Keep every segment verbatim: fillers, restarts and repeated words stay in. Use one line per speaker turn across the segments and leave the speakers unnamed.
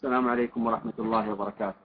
السلام عليكم ورحمة الله وبركاته.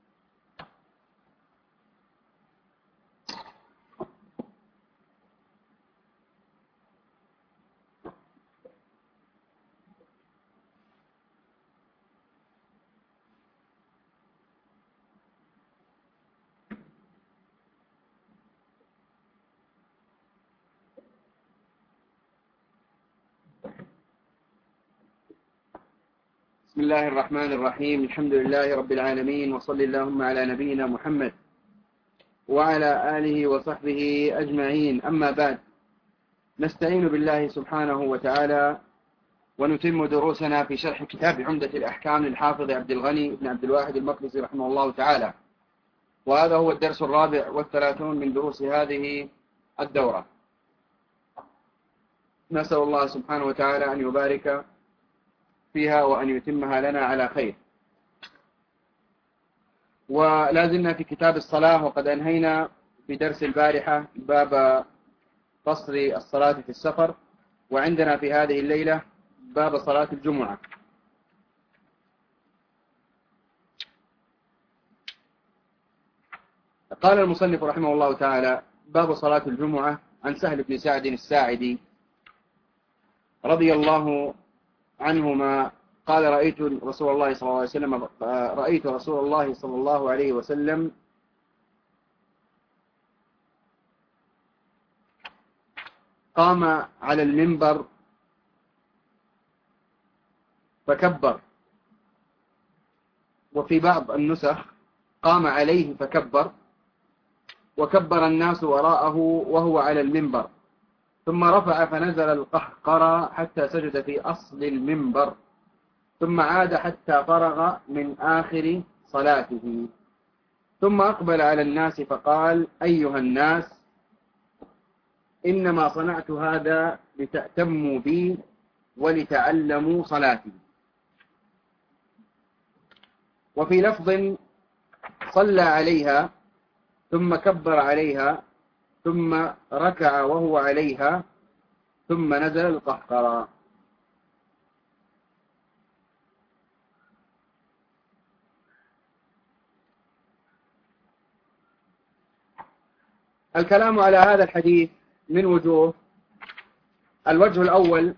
بسم الله الرحمن الرحيم. الحمد لله رب العالمين، وصل اللهم على نبينا محمد وعلى آله وصحبه أجمعين. أما بعد، نستعين بالله سبحانه وتعالى ونتم دروسنا في شرح كتاب عمدة الأحكام للحافظ عبد الغني بن عبد الواحد المقدسي رحمه الله تعالى، وهذا هو الدرس الرابع والثلاثون من دروس هذه الدورة. نسأل الله سبحانه وتعالى أن يبارك فيها وأن يتمها لنا على خير. ولا زلنا في كتاب الصلاة، وقد أنهينا بدرس البارحة باب قصر الصلاة في السفر، وعندنا في هذه الليلة باب صلاة الجمعة. قال المصنف رحمه الله تعالى: باب صلاة الجمعة. عن سهل بن سعد الساعدي رضي الله عنهما قال: رأيت رسول الله صلى الله عليه وسلم رأيت رسول الله صلى الله عليه وسلم قام على المنبر فكبر، وفي بعض النسخ قام عليه فكبر، وكبر الناس وراءه وهو على المنبر، ثم رفع فنزل القهقرى حتى سجد في أصل المنبر، ثم عاد حتى فرغ من آخر صلاته، ثم أقبل على الناس فقال: أيها الناس، إنما صنعت هذا لتأتموا بي ولتعلموا صلاتي. وفي لفظ: صلى عليها ثم كبر عليها ثم ركع وهو عليها ثم نزل القهقرى. الكلام على هذا الحديث من وجوه. الوجه الأول: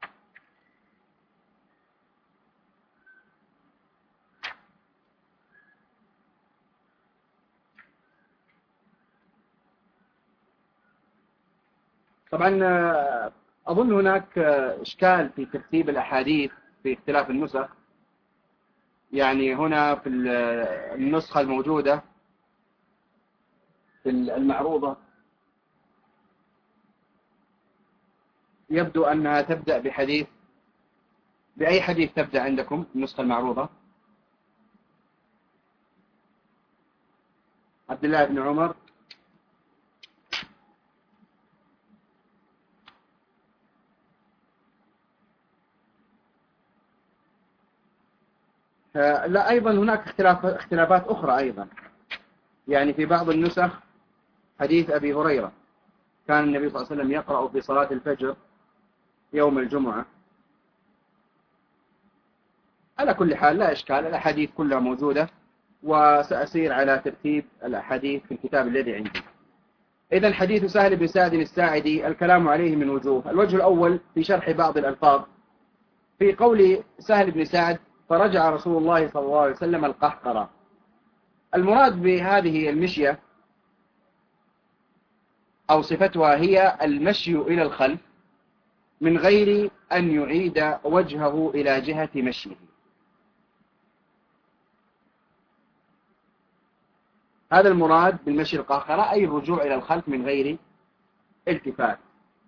طبعا أظن هناك إشكال في ترتيب الأحاديث في اختلاف النسخ. يعني هنا في النسخة الموجودة في المعروضة يبدو أنها تبدأ بحديث. بأي حديث تبدأ عندكم النسخة المعروضة؟ عبد الله بن عمر. لا، أيضا هناك اختلاف اختلافات أخرى أيضا. يعني في بعض النسخ حديث أبي هريرة كان النبي صلى الله عليه وسلم يقرأ في صلاة الفجر يوم الجمعة. على كل حال لا إشكال، الأحاديث كلها موجودة، وسأسير على ترتيب الأحاديث في الكتاب الذي عندي. إذن حديث سهل بن سعد الساعدي الكلام عليه من وجوه. الوجه الأول في شرح بعض الألفاظ. في قول سهل بن سعد: فرجع رسول الله صلى الله عليه وسلم القهقرى. المراد بهذه المشية أو صفتها هي المشي إلى الخلف من غير أن يعيد وجهه إلى جهة مشيه. هذا المراد بالمشي القهقرى، أي الرجوع إلى الخلف من غير التفات.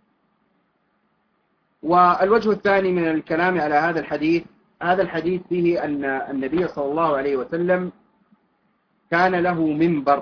والوجه الثاني من الكلام على هذا الحديث: هذا الحديث فيه أن النبي صلى الله عليه وسلم كان له منبر،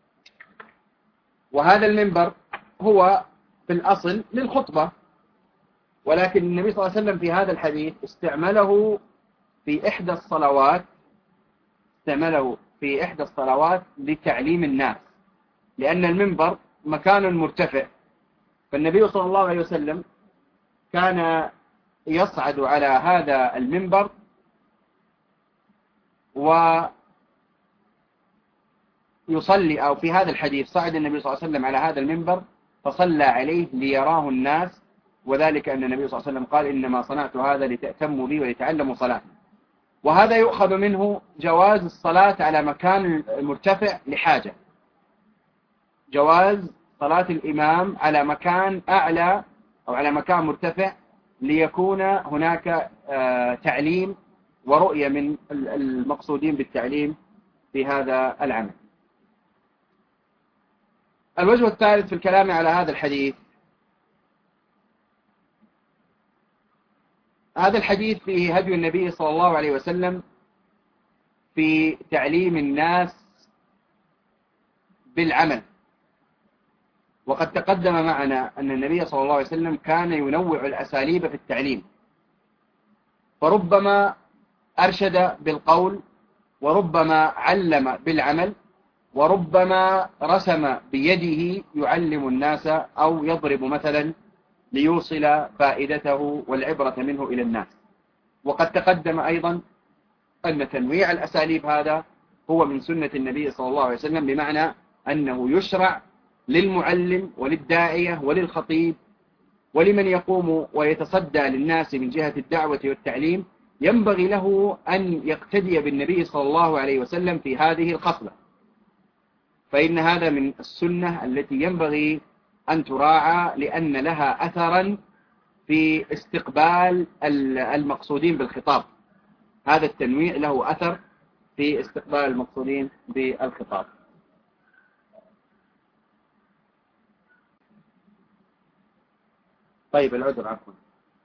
وهذا المنبر هو في الأصل للخطبة، ولكن النبي صلى الله عليه وسلم في هذا الحديث استعمله في إحدى الصلوات استعمله في إحدى الصلوات لتعليم الناس، لأن المنبر مكان مرتفع، فالنبي صلى الله عليه وسلم كان يصعد على هذا المنبر ويصلي، أو في هذا الحديث صعد النبي صلى الله عليه وسلم على هذا المنبر فصلى عليه ليراه الناس، وذلك أن النبي صلى الله عليه وسلم قال إنما صنعت هذا لتأتموا بي ولتعلموا صلاة. وهذا يؤخذ منه جواز الصلاة على مكان مرتفع لحاجة، جواز صلاة الإمام على مكان أعلى أو على مكان مرتفع ليكون هناك تعليم ورؤية من المقصودين بالتعليم في هذا العمل. الوجه الثالث في الكلام على هذا الحديث، هذا الحديث فيه هدي النبي صلى الله عليه وسلم في تعليم الناس بالعمل. وقد تقدم معنا أن النبي صلى الله عليه وسلم كان ينوع الأساليب في التعليم، فربما أرشد بالقول، وربما علم بالعمل، وربما رسم بيده يعلم الناس أو يضرب مثلا ليوصل فائدته والعبرة منه إلى الناس. وقد تقدم أيضا أن تنويع الأساليب هذا هو من سنة النبي صلى الله عليه وسلم، بمعنى أنه يشرع للمعلم وللداعية وللخطيب ولمن يقوم ويتصدى للناس من جهة الدعوة والتعليم، ينبغي له أن يقتدي بالنبي صلى الله عليه وسلم في هذه الخصلة، فإن هذا من السنة التي ينبغي أن تراعى، لأن لها أثرا في استقبال المقصودين بالخطاب. هذا التنويع له أثر في استقبال المقصودين بالخطاب. طيب العذر عفوا.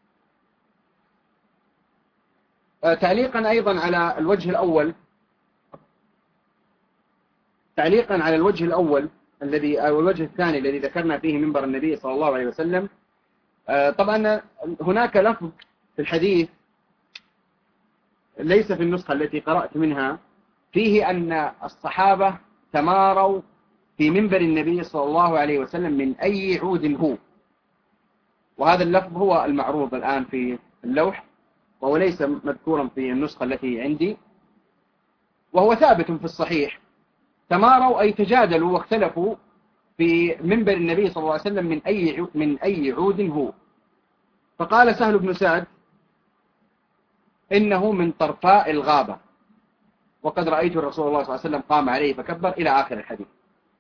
تعليقا أيضا على الوجه الأول، تعليقا على الوجه الأول الذي أو الوجه الثاني الذي ذكرنا فيه منبر النبي صلى الله عليه وسلم. طبعا هناك لفظ في الحديث ليس في النسخة التي قرأت منها، فيه أن الصحابة تماروا في منبر النبي صلى الله عليه وسلم من أي عود هو، وهذا اللفظ هو المعروض الآن في اللوح، وهو ليس مذكورا في النسخة التي عندي، وهو ثابت في الصحيح. تماروا أي تجادلوا واختلفوا في منبر النبي صلى الله عليه وسلم من أي من أي عود هو. فقال سهل بن سعد إنه من طرفاء الغابة، وقد رأيت الرسول الله صلى الله عليه وسلم قام عليه فكبر إلى آخر الحديث.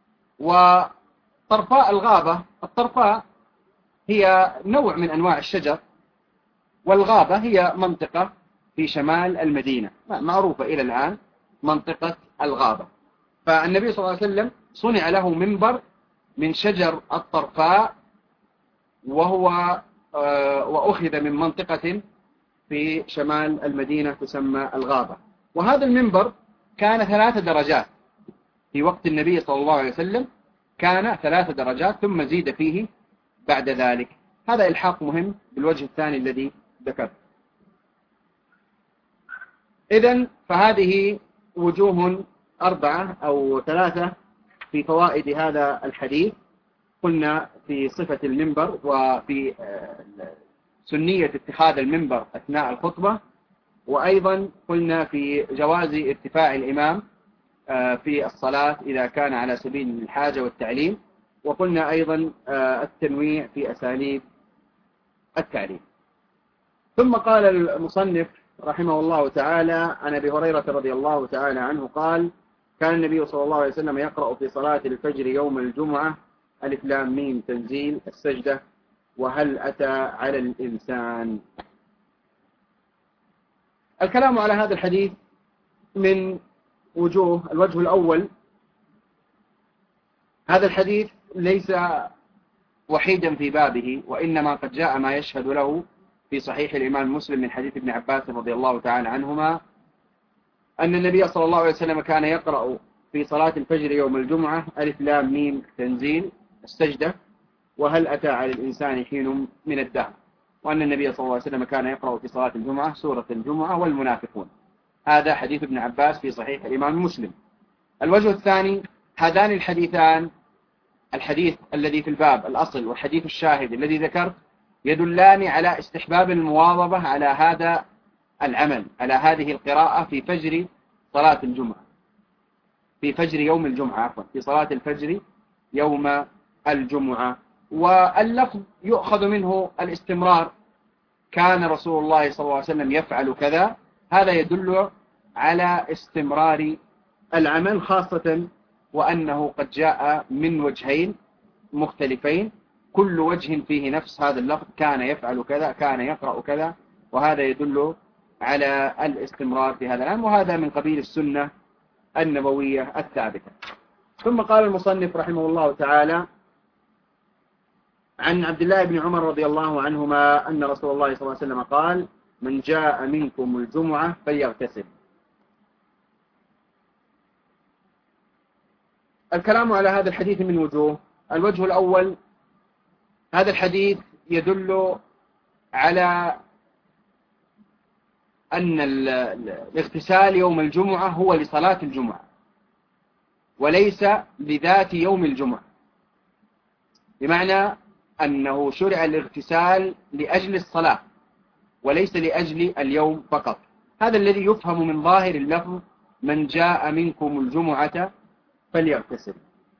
وطرفاء الغابة، الطرفاء هي نوع من أنواع الشجر، والغابة هي منطقة في شمال المدينة معروفة إلى الآن منطقة الغابة. فالنبي صلى الله عليه وسلم صنع له منبر من شجر الطرفاء، وهو وأخذ من منطقة في شمال المدينة تسمى الغابة. وهذا المنبر كان ثلاث درجات في وقت النبي صلى الله عليه وسلم، كان ثلاث درجات ثم زيد فيه بعد ذلك. هذا إلحاق مهم بالوجه الثاني الذي ذكرت. إذن فهذه وجوه أربعة أو ثلاثة في فوائد هذا الحديث. قلنا في صفة المنبر، وفي سنية اتخاذ المنبر أثناء الخطبة، وأيضا قلنا في جواز ارتفاع الإمام في الصلاة إذا كان على سبيل الحاجة والتعليم، وقلنا أيضا التنويع في أساليب التعليم. ثم قال المصنف رحمه الله تعالى عن أبي هريرة رضي الله تعالى عنه قال: كان النبي صلى الله عليه وسلم يقرأ في صلاة الفجر يوم الجمعة ألف لام ميم تنزيل السجدة وهل أتى على الإنسان. الكلام على هذا الحديث من وجوه. الوجه الأول، هذا الحديث ليس وحيدا في بابه، وإنما قد جاء ما يشهد له في صحيح الإمام مسلم من حديث ابن عباس رضي الله تعالى عنهما أن النبي صلى الله عليه وسلم كان يقرأ في صلاة الفجر يوم الجمعة ألف لام ميم تنزيل السجدة وهل أتى على الإنسان حين من الدهر، وأن النبي صلى الله عليه وسلم كان يقرأ في صلاة الجمعة سورة الجمعة والمنافقون. هذا حديث ابن عباس في صحيح الإمام مسلم. الوجه الثاني، هذان الحديثان، الحديث الذي في الباب الأصل والحديث الشاهد الذي ذكرت، يدلان على استحباب المواظبة على هذا العمل، على هذه القراءة في فجر صلاة الجمعة، في فجر يوم الجمعة، عفوا في صلاة الفجر يوم الجمعة. واللفظ يؤخذ منه الاستمرار، كان رسول الله صلى الله عليه وسلم يفعل كذا، هذا يدل على استمرار العمل، خاصة وأنه قد جاء من وجهين مختلفين، كل وجه فيه نفس هذا اللفظ، كان يفعل كذا، كان يقرأ كذا، وهذا يدل على الاستمرار في هذا العمل، وهذا من قبيل السنة النبوية الثابتة. ثم قال المصنف رحمه الله تعالى: عن عبد الله بن عمر رضي الله عنهما أن رسول الله صلى الله عليه وسلم قال: من جاء منكم الجمعة فليغتسل. الكلام على هذا الحديث من وجوه. الوجه الأول: هذا الحديث يدل على أن الاغتسال يوم الجمعة هو لصلاة الجمعة وليس لذات يوم الجمعة، بمعنى أنه شرع الاغتسال لأجل الصلاة وليس لأجل اليوم فقط. هذا الذي يفهم من ظاهر اللفظ: من جاء منكم الجمعة فليغتسل.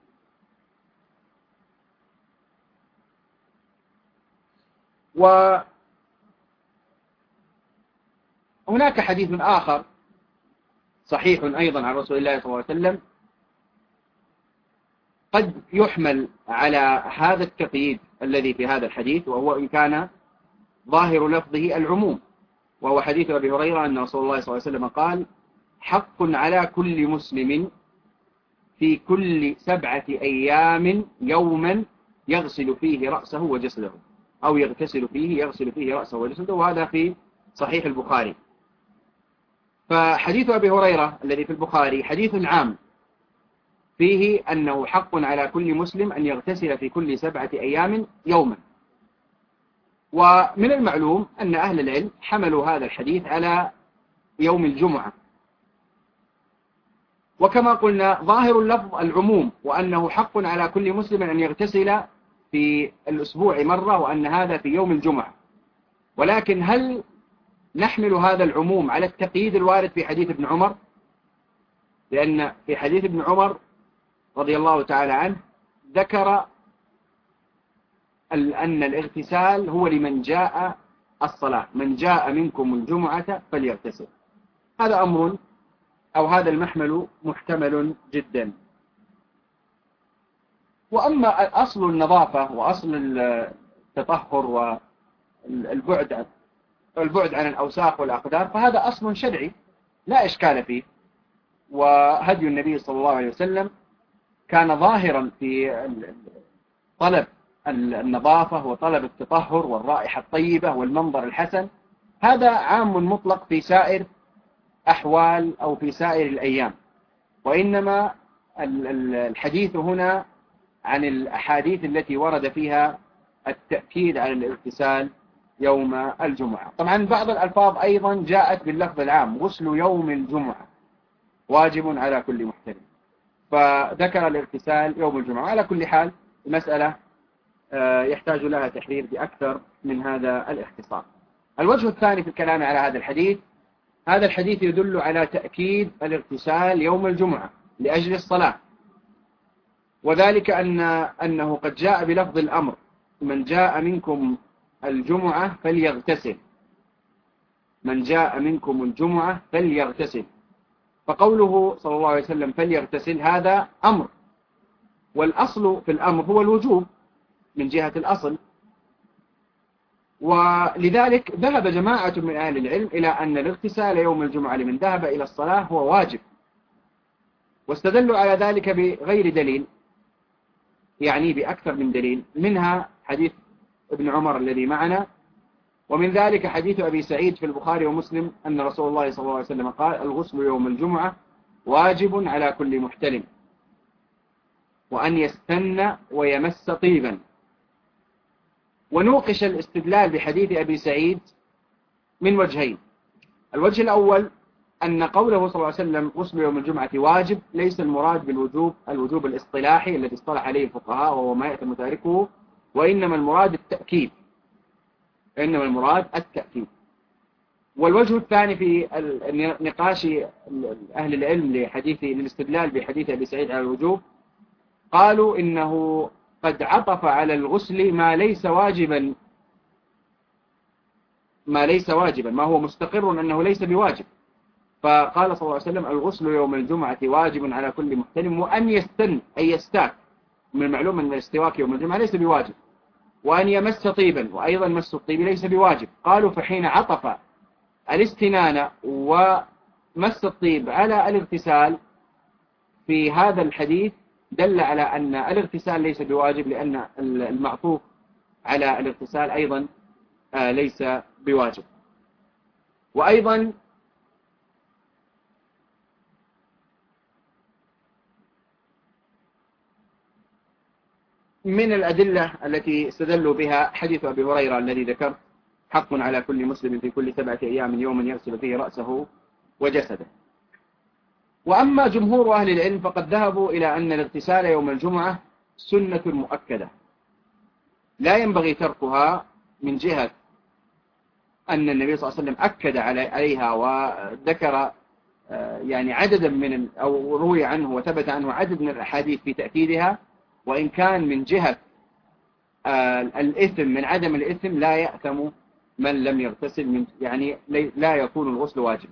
وهناك حديث آخر صحيح أيضا عن رسول الله صلى الله عليه وسلم قد يحمل على هذا التقييد الذي في هذا الحديث، وهو إن كان ظاهر لفظه العموم، وهو حديث أبي هريرة أن رسول الله صلى الله عليه وسلم قال: حق على كل مسلم في كل سبعة أيام يوما يغسل فيه رأسه وجسده، أو يغتسل فيه يغسل فيه رأسه وجسده، وهذا في صحيح البخاري. فحديث أبي هريرة الذي في البخاري حديث عام فيه أنه حق على كل مسلم أن يغتسل في كل سبعة أيام يوما. ومن المعلوم أن أهل العلم حملوا هذا الحديث على يوم الجمعة، وكما قلنا ظاهر اللفظ العموم، وأنه حق على كل مسلم أن يغتسل في الأسبوع مرة، وأن هذا في يوم الجمعة. ولكن هل نحمل هذا العموم على التقييد الوارد في حديث ابن عمر؟ لأن في حديث ابن عمر رضي الله تعالى عنه ذكر أن الاغتسال هو لمن جاء الصلاة، من جاء منكم الجمعة فليغتسل. هذا أمر أو هذا المحمل محتمل جدا. وأما أصل النظافة وأصل التطهر والبعد البعد عن الأوساخ والأقدار فهذا أصل شرعي لا إشكال فيه، وهدي النبي صلى الله عليه وسلم كان ظاهرا في طلب النظافة وطلب التطهر والرائحة الطيبة والمنظر الحسن. هذا عام مطلق في سائر أحوال أو في سائر الأيام، وإنما الحديث هنا عن الأحاديث التي ورد فيها التأكيد على الاغتسال يوم الجمعة. طبعا بعض الألفاظ أيضا جاءت باللفظ العام: غسل يوم الجمعة واجب على كل محترم، فذكر الاغتسال يوم الجمعة. على كل حال المسألة يحتاج لها تحرير بأكثر من هذا الاختصار. الوجه الثاني في الكلام على هذا الحديث: هذا الحديث يدل على تأكيد الاغتسال يوم الجمعة لأجل الصلاة، وذلك أن أنه قد جاء بلفظ الأمر: من جاء منكم الجمعة فليغتسل، من جاء منكم الجمعة فليغتسل. فقوله صلى الله عليه وسلم فليغتسل هذا أمر، والأصل في الأمر هو الوجوب من جهة الأصل، ولذلك ذهب جماعة من أهل العلم إلى أن الاغتسال يوم الجمعة لمن ذهب إلى الصلاة هو واجب، واستدلوا على ذلك بغير دليل، يعني بأكثر من دليل، منها حديث ابن عمر الذي معنا، ومن ذلك حديث أبي سعيد في البخاري ومسلم أن رسول الله صلى الله عليه وسلم قال: الغسل يوم الجمعة واجب على كل محتلم، وأن يستن ويمس طيبا. ونوقش الاستدلال بحديث أبي سعيد من وجهين: الوجه الأول أن قوله صلى الله عليه وسلم غسل يوم الجمعة واجب ليس المراد بالوجوب الوجوب الاصطلاحي الذي اصطلح عليه الفقهاء وهو ما يأتم تاركه، وإنما المراد التأكيد، إنما المراد التأكيد. والوجه الثاني في نقاش أهل العلم لحديث للاستدلال بحديث أبي سعيد على الوجوب، قالوا إنه قد عطف على الغسل ما ليس واجبا ما ليس واجبا ما هو مستقر أنه ليس بواجب. فقال صلى الله عليه وسلم: الغسل يوم الجمعة واجب على كل محتلم، وأن يستن أي يستاك، من المعلوم أن الاستواك يوم الجمعة ليس بواجب، وأن يمس طيبا، وأيضا مس الطيب ليس بواجب. قالوا فحين عطف الاستنان ومس الطيب على الاغتسال في هذا الحديث دل على أن الاغتسال ليس بواجب، لأن المعطوف على الاغتسال أيضا ليس بواجب. وأيضا من الأدلة التي استدلوا بها حديث أبي هريرة الذي ذكرت: حق على كل مسلم في كل سبعة أيام يوما يغسل فيه رأسه وجسده. وأما جمهور أهل العلم فقد ذهبوا إلى أن الاغتسال يوم الجمعة سنة مؤكدة لا ينبغي تركها، من جهة أن النبي صلى الله عليه وسلم أكد عليها وذكر يعني عددا من أو روي عنه وثبت عنه عدد من الأحاديث في تأكيدها. وإن كان من جهة الإثم من عدم الإثم لا يأثم من لم يغتسل، من يعني لا يكون الغسل واجب.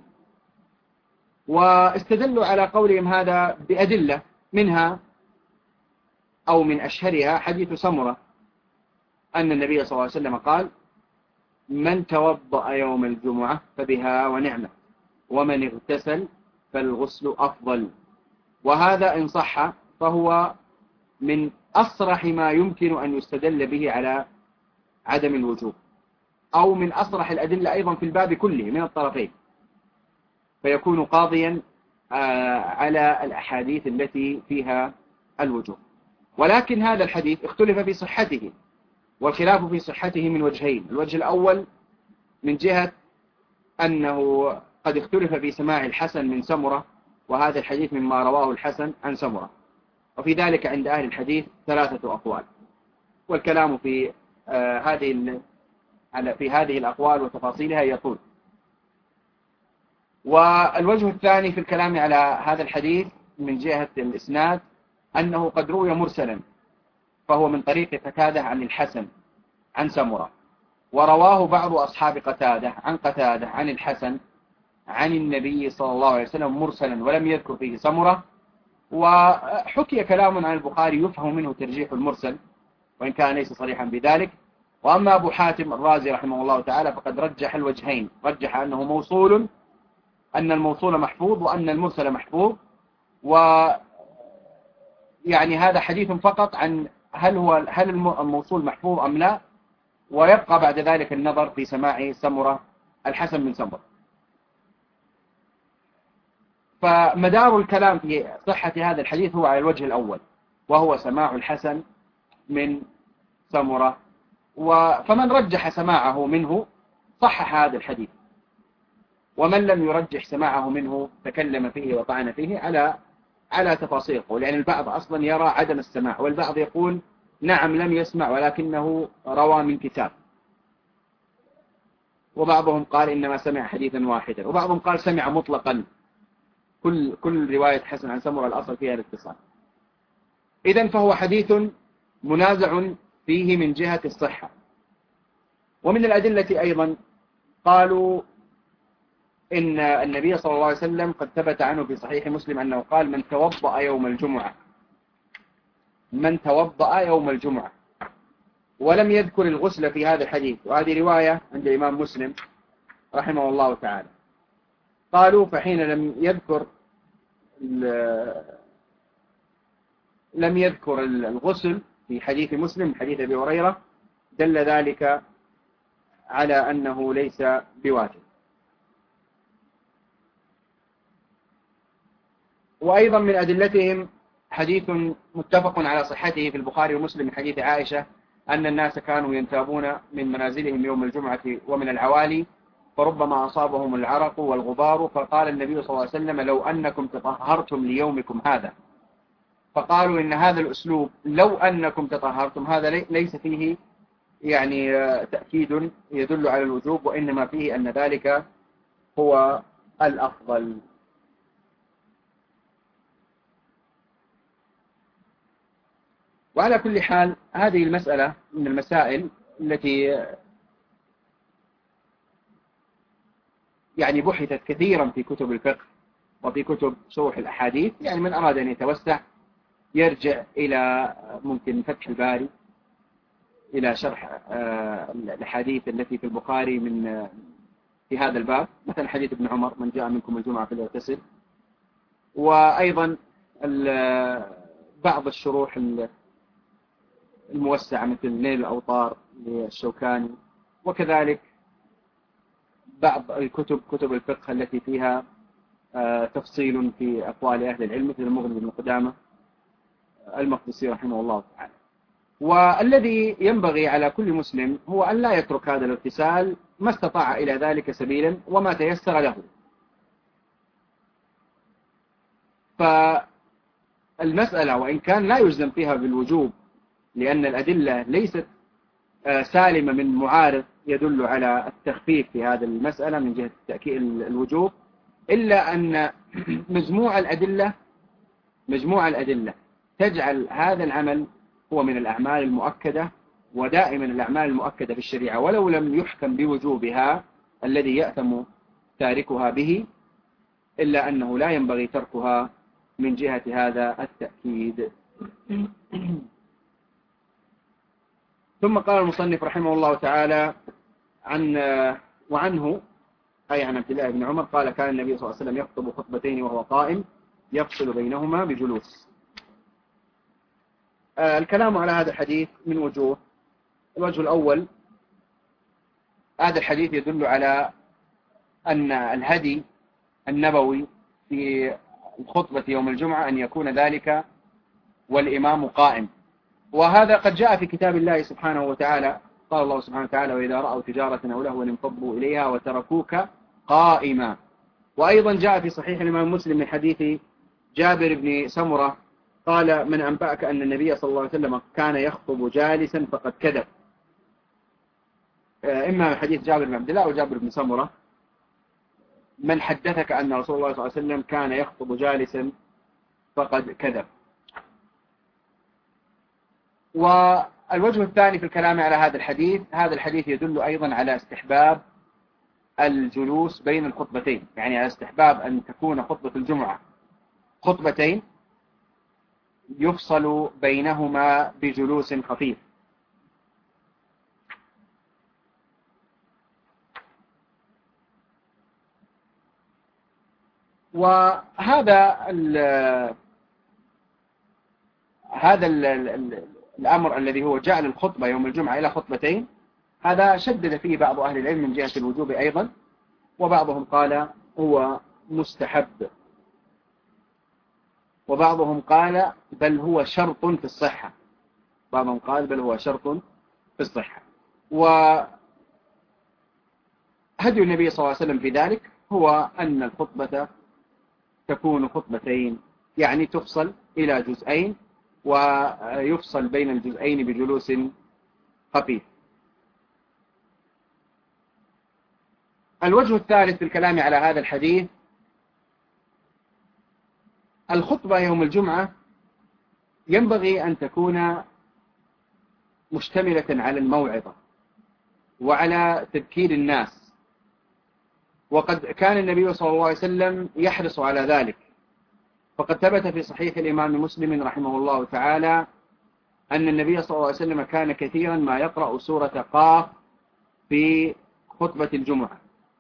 واستدلوا على قولهم هذا بأدلة، منها أو من أشهرها حديث سمرة أن النبي صلى الله عليه وسلم قال: من توضأ يوم الجمعة فبها ونعمة، ومن اغتسل فالغسل أفضل. وهذا إن صح فهو من أصرح ما يمكن أن يستدل به على عدم الوجوب، أو من أصرح الأدلة أيضا في الباب كله من الطرفين، فيكون قاضيا على الأحاديث التي فيها الوجوب. ولكن هذا الحديث اختلف في صحته، والخلاف في صحته من وجهين: الوجه الأول من جهة أنه قد اختلف في سماع الحسن من سمرة، وهذا الحديث مما رواه الحسن عن سمرة، وفي ذلك عند أهل الحديث ثلاثة أقوال، والكلام في آه هذه في هذه الأقوال وتفاصيلها يطول. والوجه الثاني في الكلام على هذا الحديث من جهة الإسناد أنه قد روي مرسلا، فهو من طريق قتادة عن الحسن عن سمرة، ورواه بعض أصحاب قتادة عن قتادة عن الحسن عن النبي صلى الله عليه وسلم مرسلا ولم يذكر فيه سمرة. وحكي كلام عن البخاري يفهم منه ترجيح المرسل، وإن كان ليس صريحا بذلك. وأما أبو حاتم الرازي رحمه الله تعالى فقد رجح الوجهين، رجح أنه موصول، أن الموصول محفوظ وأن المرسل محفوظ، ويعني هذا حديث فقط عن هل هو هل الموصول محفوظ أم لا، ويبقى بعد ذلك النظر في سماع سمرة الحسن من سمرة. فمدار الكلام في صحة هذا الحديث هو على الوجه الأول، وهو سماع الحسن من سمرة. فمن رجح سماعه منه صحح هذا الحديث، ومن لم يرجح سماعه منه تكلم فيه وطعن فيه على على تفاصيل قول. يعني البعض أصلا يرى عدم السماع، والبعض يقول نعم لم يسمع ولكنه روى من كتاب، وبعضهم قال إنما سمع حديثا واحدا، وبعضهم قال سمع مطلقا. كل كل رواية حسن عن سمرة الأصل فيها الاتصال. إذن فهو حديث منازع فيه من جهة الصحة. ومن الأدلة أيضا قالوا إن النبي صلى الله عليه وسلم قد ثبت عنه في صحيح مسلم أنه قال: من توضأ يوم الجمعة من توضأ يوم الجمعة، ولم يذكر الغسل في هذا الحديث، وهذه رواية عند الإمام مسلم رحمه الله تعالى. قالوا فحين لم يذكر لم يذكر الغسل في حديث مسلم حديث أبي هريرة دل ذلك على أنه ليس بواجب. وأيضا من أدلتهم حديث متفق على صحته في البخاري ومسلم من حديث عائشة أن الناس كانوا ينتابون من منازلهم يوم الجمعة ومن العوالي، فربما أصابهم العرق والغبار، فقال النبي صلى الله عليه وسلم: لو أنكم تطهرتم ليومكم هذا. فقالوا إن هذا الأسلوب لو أنكم تطهرتم هذا ليس فيه يعني تأكيد يدل على الوجوب، وإنما فيه أن ذلك هو الأفضل. وعلى كل حال هذه المسألة من المسائل التي يعني بحثت كثيرا في كتب الفقه وفي كتب شروح الأحاديث. يعني من أراد أن يتوسع يرجع إلى ممكن فتح الباري، إلى شرح الأحاديث التي في البخاري من في هذا الباب، مثلا حديث ابن عمر من جاء منكم الجمعة فليغتسل، وأيضا بعض الشروح الموسعة مثل نيل الأوطار للشوكاني، وكذلك بعض الكتب كتب الفقه التي فيها تفصيل في أقوال أهل العلم مثل المغني بن قدامة المقدسي رحمه الله تعالى. والذي ينبغي على كل مسلم هو أن لا يترك هذا الاغتسال ما استطاع إلى ذلك سبيلا وما تيسر له. فالمسألة وإن كان لا يجزم فيها بالوجوب لأن الأدلة ليست سالمة من معارض يدل على التخفيف في هذه المسألة من جهة تأكيد الوجوب، إلا أن مجموع الأدلة مجموع الأدلة تجعل هذا العمل هو من الأعمال المؤكدة، ودائما الأعمال المؤكدة في الشريعة ولو لم يحكم بوجوبها الذي يأثم تاركها به، إلا أنه لا ينبغي تركها من جهة هذا التأكيد. ثم قال المصنف رحمه الله تعالى عن وعنه أي عن عبد الله بن عمر قال كان النبي صلى الله عليه وسلم يخطب خطبتين وهو قائم يفصل بينهما بجلوس. الكلام على هذا الحديث من وجوه. الوجه الأول، هذا الحديث يدل على أن الهدي النبوي في الخطبة يوم الجمعة أن يكون ذلك والإمام قائم، وهذا قد جاء في كتاب الله سبحانه وتعالى. قال الله سبحانه وتعالى وإذا رأوا تجارة أو لهوا انفضوا إليها وتركوك قائما. وأيضا جاء في صحيح الإمام مسلم من حديث جابر بن سمرة قال من أنبأك أن النبي صلى الله عليه وسلم كان يخطب جالسا فقد كذب. إما من حديث جابر بن عبد الله وجابر بن سمرة من حدثك أن رسول الله صلى الله عليه وسلم كان يخطب جالسا فقد كذب. والوجه الثاني في الكلام على هذا الحديث، هذا الحديث يدل أيضا على استحباب الجلوس بين الخطبتين، يعني على استحباب أن تكون خطبة الجمعة خطبتين يفصل بينهما بجلوس خفيف. وهذا ال هذا ال الأمر الذي هو جعل الخطبة يوم الجمعة إلى خطبتين، هذا شدد فيه بعض أهل العلم من جهة الوجوب أيضا، وبعضهم قال هو مستحب، وبعضهم قال بل هو شرط في الصحة بعضهم قال بل هو شرط في الصحة. وهدي النبي صلى الله عليه وسلم في ذلك هو أن الخطبة تكون خطبتين، يعني تفصل إلى جزئين ويفصل بين الجزئين بجلوس خفيف. الوجه الثالث في الكلام على هذا الحديث، الخطبة يوم الجمعة ينبغي أن تكون مشتملة على الموعظة وعلى تذكير الناس، وقد كان النبي صلى الله عليه وسلم يحرص على ذلك. فقد ثبت في صحيح الإمام مسلم رحمه الله تعالى أن النبي صلى الله عليه وسلم كان كثيرا ما يقرأ سورة قاف في خطبة الجمعة.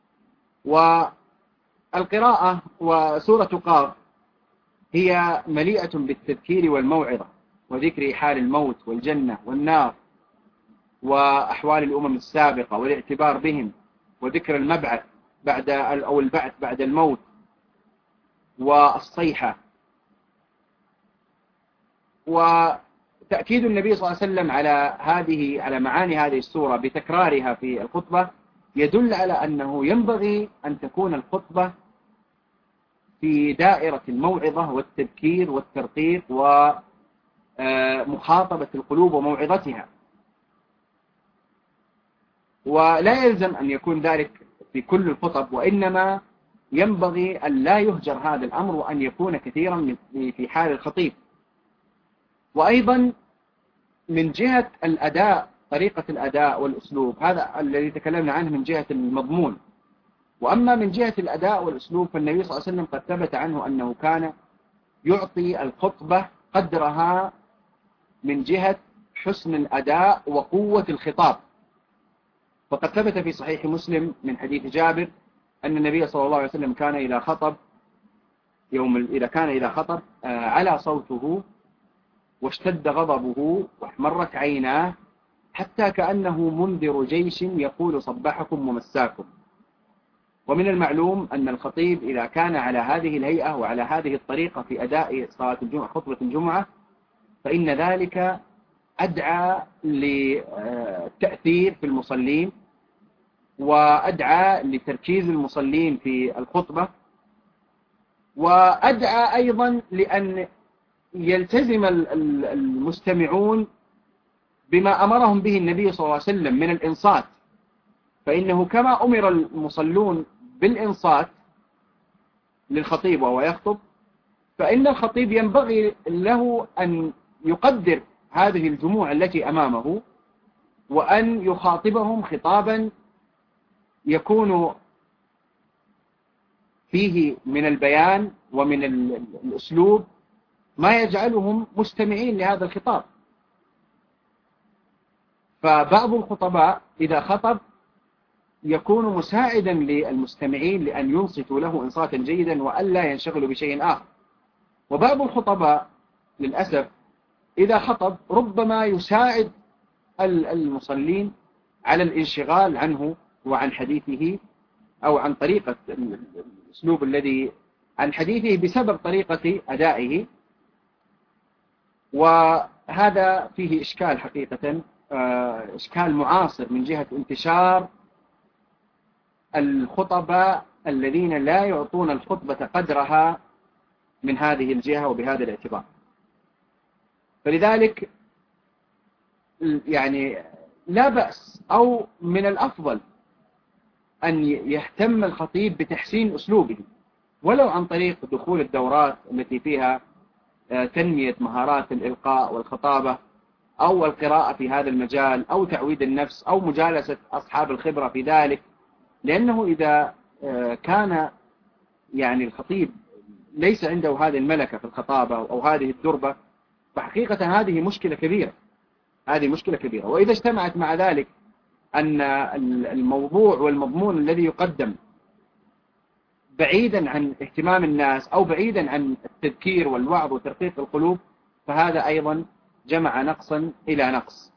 والقراءة وسورة قاف هي مليئة بالتذكير والموعظة وذكر حال الموت والجنة والنار وأحوال الأمم السابقة والاعتبار بهم وذكر المبعث بعد أو البعث بعد الموت والصيحة. وتأكيد النبي صلى الله عليه وسلم على هذه على معاني هذه السورة بتكرارها في الخطبة يدل على أنه ينبغي أن تكون الخطبة في دائرة الموعظة والتذكير والترقيق ومخاطبة القلوب وموعظتها، ولا يلزم أن يكون ذلك في كل الخطب، وإنما ينبغي أن لا يهجر هذا الأمر وأن يكون كثيرا في حال الخطيب. وأيضا من جهة الأداء، طريقة الأداء والأسلوب، هذا الذي تكلمنا عنه من جهة المضمون. وأما من جهة الأداء والأسلوب فالنبي صلى الله عليه وسلم قد ثبت عنه أنه كان يعطي الخطبة قدرها من جهة حسن الأداء وقوة الخطاب. فقد ثبت في صحيح مسلم من حديث جابر أن النبي صلى الله عليه وسلم كان إذا خطب يوم إذا كان إذا خطب على صوته واشتد غضبه واحمرت عيناه حتى كأنه منذر جيش يقول صبحكم ومساكم. ومن المعلوم أن الخطيب إذا كان على هذه الهيئة وعلى هذه الطريقة في أداء صلاة الجمعة خطبة الجمعة فإن ذلك أدعى للتأثير في المصلين، وأدعى لتركيز المصلين في الخطبة، وأدعى أيضا لأن يلتزم المستمعون بما أمرهم به النبي صلى الله عليه وسلم من الإنصات. فإنه كما أمر المصلون بالإنصات للخطيب وهو يخطب، فإن الخطيب ينبغي له أن يقدر هذه الجموع التي أمامه وأن يخاطبهم خطابا يكون فيه من البيان ومن الأسلوب ما يجعلهم مستمعين لهذا الخطاب. فبعض الخطباء إذا خطب يكون مساعدا للمستمعين لأن ينصتوا له إنصاتا جيدا وألا ينشغلوا بشيء آخر. وبعض الخطباء للأسف إذا خطب ربما يساعد المصلين على الانشغال عنه وعن حديثه أو عن طريقة الأسلوب الذي عن حديثه بسبب طريقة أدائه، وهذا فيه إشكال حقيقة، إشكال معاصر من جهة انتشار الخطباء الذين لا يعطون الخطبة قدرها من هذه الجهة وبهذا الاعتبار. فلذلك يعني لا بأس أو من الأفضل أن يهتم الخطيب بتحسين أسلوبه، ولو عن طريق دخول الدورات التي فيها تنمية مهارات الإلقاء والخطابة أو القراءة في هذا المجال أو تعويد النفس أو مجالسة أصحاب الخبرة في ذلك. لأنه إذا كان يعني الخطيب ليس عنده هذه الملكة في الخطابة أو هذه الدربة فحقيقة هذه مشكلة كبيرة، هذه مشكلة كبيرة. وإذا اجتمعت مع ذلك أن الموضوع والمضمون الذي يقدم بعيدا عن اهتمام الناس أو بعيدا عن التذكير والوعظ وترقيق القلوب فهذا أيضا جمع نقصا إلى نقص.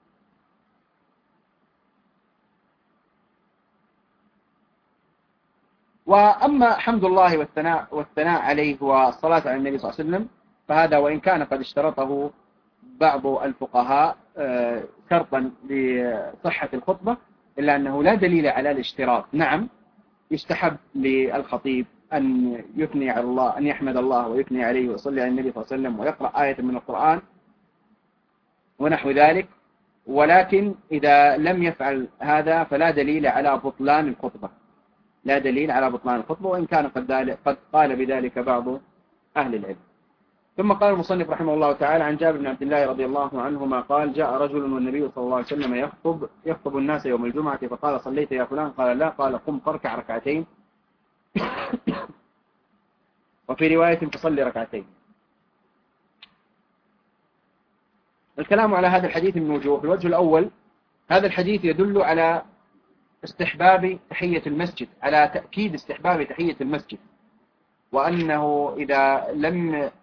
وأما حمد الله والثناء, والثناء عليه والصلاة على النبي صلى الله عليه وسلم فهذا وإن كان قد اشترطه بعض الفقهاء شرطا لصحة الخطبة إلا أنه لا دليل على الاشتراط. نعم يستحب للخطيب أن يثني على الله، أن يحمد الله ويثني عليه ويصلي على النبي صلى الله عليه وسلم ويقرأ آية من القرآن ونحو ذلك، ولكن إذا لم يفعل هذا فلا دليل على بطلان الخطبة، لا دليل على بطلان الخطبة، وإن كان قد, قد قال بذلك بعض أهل العلم. ثم قال المصنف رحمه الله تعالى عن جابر بن عبد الله رضي الله عنهما قال جاء رجل والنبي صلى الله عليه وسلم يخطب يخطب الناس يوم الجمعة فقال صليت يا فلان؟ قال لا. قال قم فاركع ركعتين وفي رواية تصلي ركعتين. الكلام على هذا الحديث من وجوه. الوجه الأول هذا الحديث يدل على استحباب تحية المسجد، على تأكيد استحباب تحية المسجد، وأنه إذا لم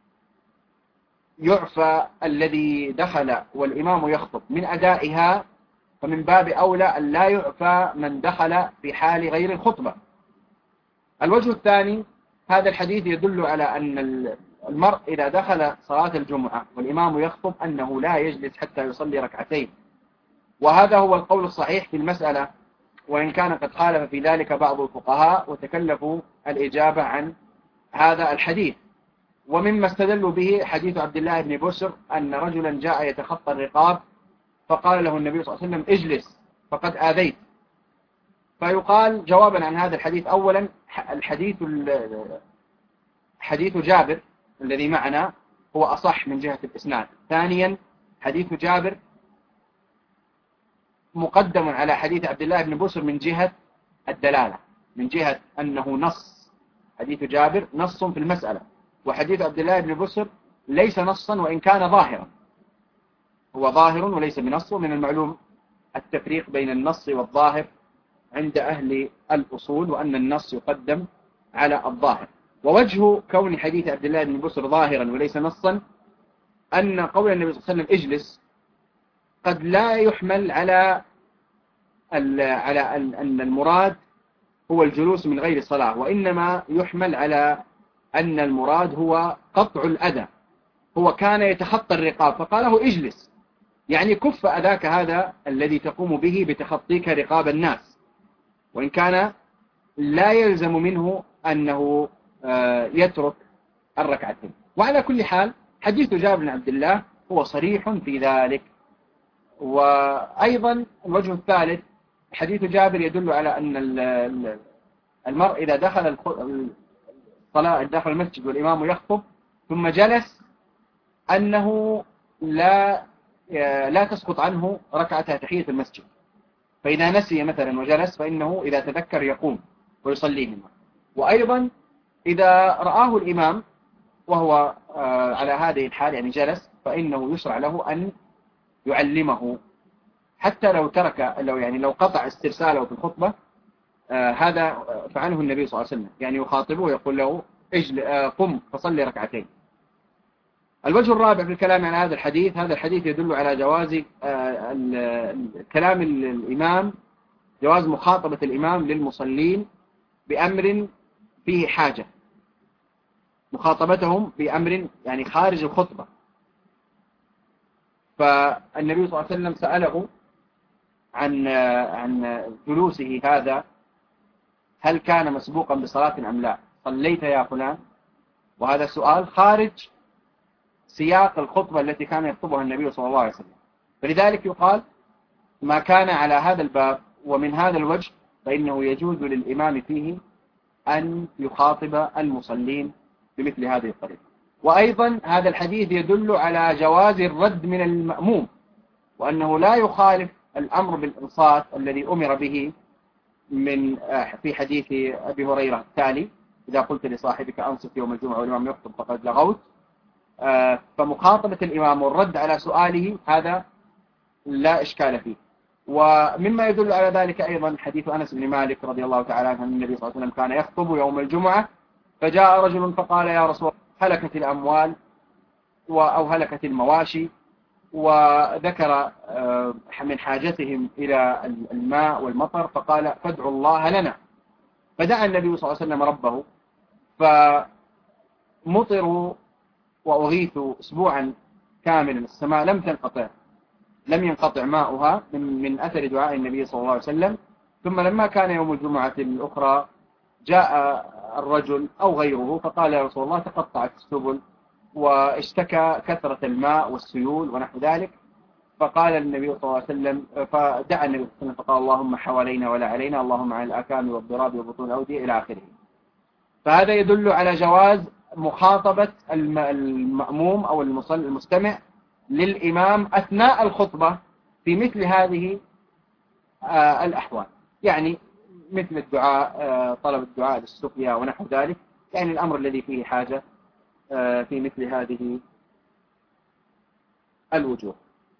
يعفى الذي دخل والإمام يخطب من أدائها فمن باب أولى أن لا يعفى من دخل في حال غير الخطبة. الوجه الثاني هذا الحديث يدل على أن المرء إذا دخل صلاة الجمعة والإمام يخطب أنه لا يجلس حتى يصلي ركعتين، وهذا هو القول الصحيح في المسألة، وإن كان قد خالف في ذلك بعض الفقهاء وتكلفوا الإجابة عن هذا الحديث. ومما استدلوا به حديث عبد الله بن بسر أن رجلا جاء يتخطى الرقاب فقال له النبي صلى الله عليه وسلم اجلس فقد آذيت، فيقال جوابا عن هذا الحديث: أولا الحديث حديث جابر الذي معنا هو أصح من جهة الإسناد. ثانيا حديث جابر مقدم على حديث عبد الله بن بسر من جهة الدلالة، من جهة أنه نص. حديث جابر نص في المسألة، وحديث عبد الله بن بسر ليس نصا وإن كان ظاهرا، هو ظاهر وليس بنص. ومن المعلوم التفريق بين النص والظاهر عند أهل الأصول، وأن النص يقدم على الظاهر. ووجه كون حديث عبد الله بن بسر ظاهرا وليس نصا أن قول النبي صلى الله عليه وسلم اجلس قد لا يحمل على على أن المراد هو الجلوس من غير صلاة، وإنما يحمل على أن المراد هو قطع الأذى. هو كان يتخطى الرقاب فقاله اجلس، يعني كف أذاك هذا الذي تقوم به بتخطيك رقاب الناس، وإن كان لا يلزم منه أنه يترك الركعتين. وعلى كل حال حديث جابر بن عبد الله هو صريح في ذلك. وأيضا الوجه الثالث حديث جابر يدل على أن المرء إذا دخل الصلاة داخل المسجد والإمام يخطب ثم جلس أنه لا لا تسقط عنه ركعة تحية المسجد. فإذا نسي مثلا وجلس فإنه إذا تذكر يقوم ويصليهما. وأيضا إذا رآه الإمام وهو على هذه الحال يعني جلس، فإنه يشرع له أن يعلمه حتى لو ترك لو يعني لو قطع استرساله في الخطبة. آه هذا فعله النبي صلى الله عليه وسلم، يعني يخاطبه ويقول له اجل آه قم فصلي ركعتين. الوجه الرابع في الكلام عن هذا الحديث، هذا الحديث يدل على جواز آه كلام الإمام، جواز مخاطبة الإمام للمصلين بأمر فيه حاجة، مخاطبتهم بأمر يعني خارج الخطبة. فالنبي صلى الله عليه وسلم سأله عن عن جلوسه هذا هل كان مسبوقا بصلاة أم لا، صليت يا فلان؟ وهذا سؤال خارج سياق الخطبة التي كان يخطبها النبي صلى الله عليه وسلم. فلذلك يقال ما كان على هذا الباب ومن هذا الوجه فإنه يجوز للإمام فيه أن يخاطب المصلين بمثل هذه الطريقة. وأيضا هذا الحديث يدل على جواز الرد من المأموم، وأنه لا يخالف الأمر بالإنصات الذي أمر به من في حديث أبي هريرة التالي: إذا قلت لصاحبك أنصت يوم الجمعة والإمام يخطب فقد لغوت. فمخاطبة الإمام والرد على سؤاله هذا لا إشكال فيه. ومما يدل على ذلك أيضا حديث أنس بن مالك رضي الله تعالى عنه أن النبي صلى الله عليه وسلم كان يخطب يوم الجمعة فجاء رجل فقال: يا رسول الله هلكت الأموال أو هلكت المواشي، وذكر من حاجتهم إلى الماء والمطر، فقال: فادعوا الله لنا. فدعا النبي صلى الله عليه وسلم ربه فمطروا وأغيثوا أسبوعا كاملا، السماء لم تنقطع لم ينقطع ماؤها من, من أثر دعاء النبي صلى الله عليه وسلم. ثم لما كان يوم الجمعة الأخرى جاء الرجل أو غيره فقال: يا رسول الله تقطعت السبل واشتكى كثرة الماء والسيول ونحو ذلك. فقال النبي صلى الله عليه وسلم فدعا النبي صلى الله عليه وسلم فقال: اللهم حوالينا ولا علينا، اللهم عن الآكام والضراب وبطون الأودية إلى آخره. فهذا يدل على جواز مخاطبة المأموم أو المستمع للإمام أثناء الخطبة في مثل هذه الأحوال، يعني مثل الدعاء، طلب الدعاء للسقيا ونحو ذلك، يعني الأمر الذي فيه حاجة في مثل هذه الوجوه.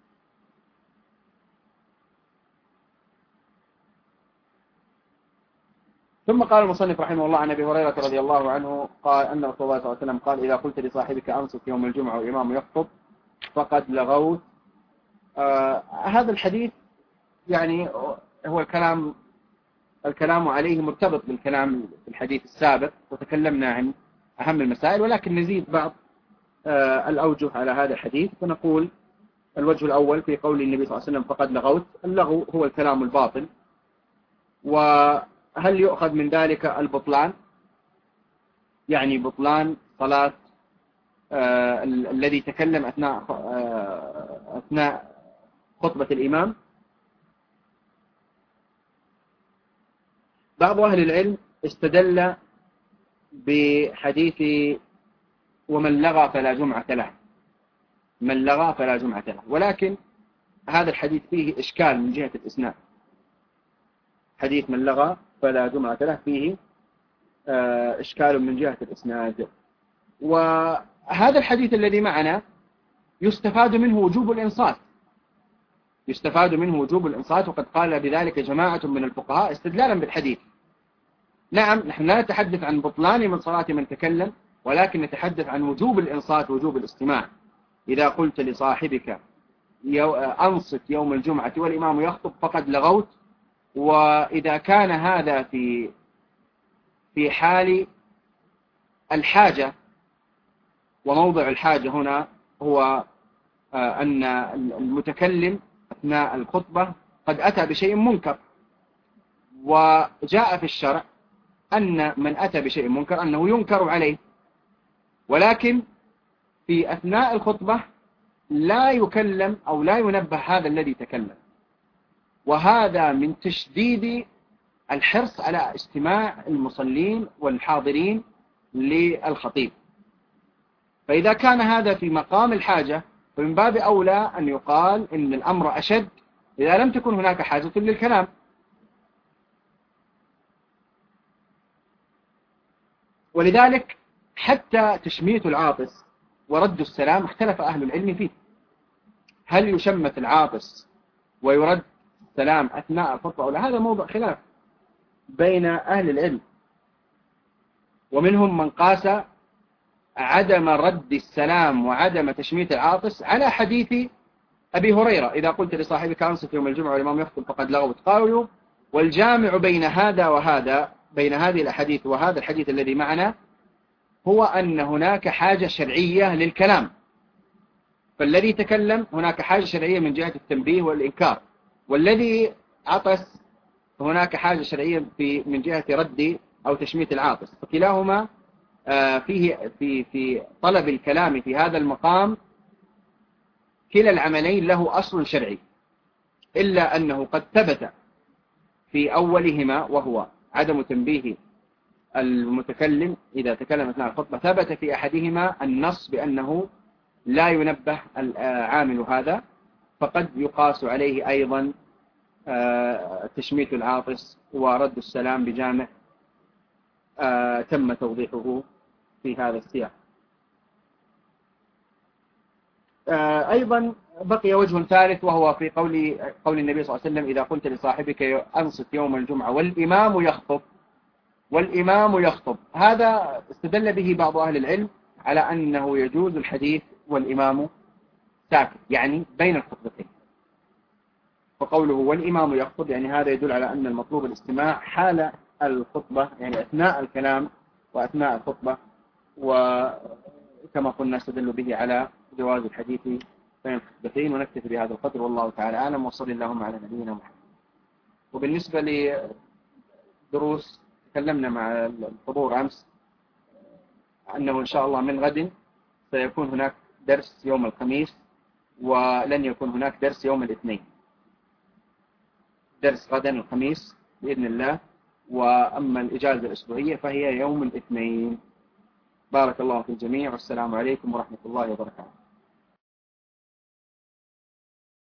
ثم قال المصنف رحمه الله عن أبي هريرة رضي الله عنه قال أن رسول الله صلى الله عليه وسلم قال: إذا قلت لصاحبك أنصت يوم الجمعة والإمام يخطب فقد لغوت. آه هذا الحديث يعني هو الكلام الكلام عليه مرتبط بالكلام في الحديث السابق، وتكلمنا عن أهم المسائل، ولكن نزيد بعض آه الأوجه على هذا الحديث. فنقول الوجه الأول في قول النبي صلى الله عليه وسلم فقد لغوت، اللغو هو الكلام الباطل. وهل يؤخذ من ذلك البطلان، يعني بطلان صلاة آه الذي تكلم أثناء آه أثناء خطبة الإمام؟ بعض أهل العلم استدل بحديث ومن لغى فلا جمعة له، من لغى فلا جمعة له، ولكن هذا الحديث فيه إشكال من جهة الإسناد. حديث من لغى فلا جمعة له فيه إشكال من جهة الإسناد. وهذا الحديث الذي معنا يستفاد منه وجوب الإنصات، يستفاد منه وجوب الإنصات، وقد قال بذلك جماعة من الفقهاء استدلالا بالحديث. نعم، نحن لا نتحدث عن بطلان من صلاة من تكلم، ولكن نتحدث عن وجوب الإنصات، وجوب الاستماع. إذا قلت لصاحبك أنصت يوم الجمعة والإمام يخطب فقد لغوت. وإذا كان هذا في في حال الحاجة، وموضع الحاجة هنا هو أن المتكلم أثناء الخطبة قد أتى بشيء منكر، وجاء في الشرع أن من أتى بشيء منكر أنه ينكر عليه، ولكن في أثناء الخطبة لا يكلم أو لا ينبه هذا الذي تكلم، وهذا من تشديد الحرص على استماع المصلين والحاضرين للخطيب. فإذا كان هذا في مقام الحاجة فمن باب أولى أن يقال إن الأمر أشد إذا لم تكن هناك حاجة للكلام. ولذلك حتى تشميت العاطس ورد السلام اختلف أهل العلم فيه، هل يشمت العاطس ويرد السلام أثناء الخطبة أو لا؟ هذا موضوع خلاف بين أهل العلم، ومنهم من قاس عدم رد السلام وعدم تشميت العاطس على حديث أبي هريرة: إذا قلت لصاحبك أنصت يوم الجمعة والإمام يخطب فقد لغوت. قالوا والجامع بين هذا وهذا، بين هذه الأحاديث وهذا الحديث الذي معنا، هو أن هناك حاجة شرعية للكلام. فالذي تكلم هناك حاجة شرعية من جهة التنبيه والإنكار، والذي عطس هناك حاجة شرعية في من جهة رد أو تشميت العاطس. فكلاهما فيه في في طلب الكلام في هذا المقام كلا العملين له أصل شرعي، إلا أنه قد ثبت في أولهما وهو عدم تنبيه المتكلم إذا تكلم أثناء الخطبة، ثبت في أحدهما النص بأنه لا ينبه العامل هذا، فقد يقاس عليه أيضا تشميت العاطس ورد السلام بجامع تم توضيحه في هذا السياق. أيضا بقي وجه ثالث، وهو في قول قول النبي صلى الله عليه وسلم: إذا قلت لصاحبك أنصت يوم الجمعة والإمام يخطب، والإمام يخطب. هذا استدل به بعض أهل العلم على أنه يجوز الحديث والإمام ساكت، يعني بين الخطبتين. فقوله والإمام يخطب يعني هذا يدل على أن المطلوب الاستماع حال الخطبة، يعني أثناء الكلام وأثناء الخطبة. وكما قلنا استدل به على جواز الحديث بين الخطبتين. ونكتفي بهذا القدر، والله تعالى أعلم، وصلى اللهم على نبينا محمد. وبالنسبة لدروس تكلمنا مع الحضور أمس أنه إن شاء الله من غد سيكون هناك درس يوم الخميس، ولن يكون هناك درس يوم الاثنين. درس غدا الخميس بإذن الله، وأما الإجازة الأسبوعية فهي يوم الاثنين. بارك الله في الجميع، والسلام عليكم ورحمة الله وبركاته.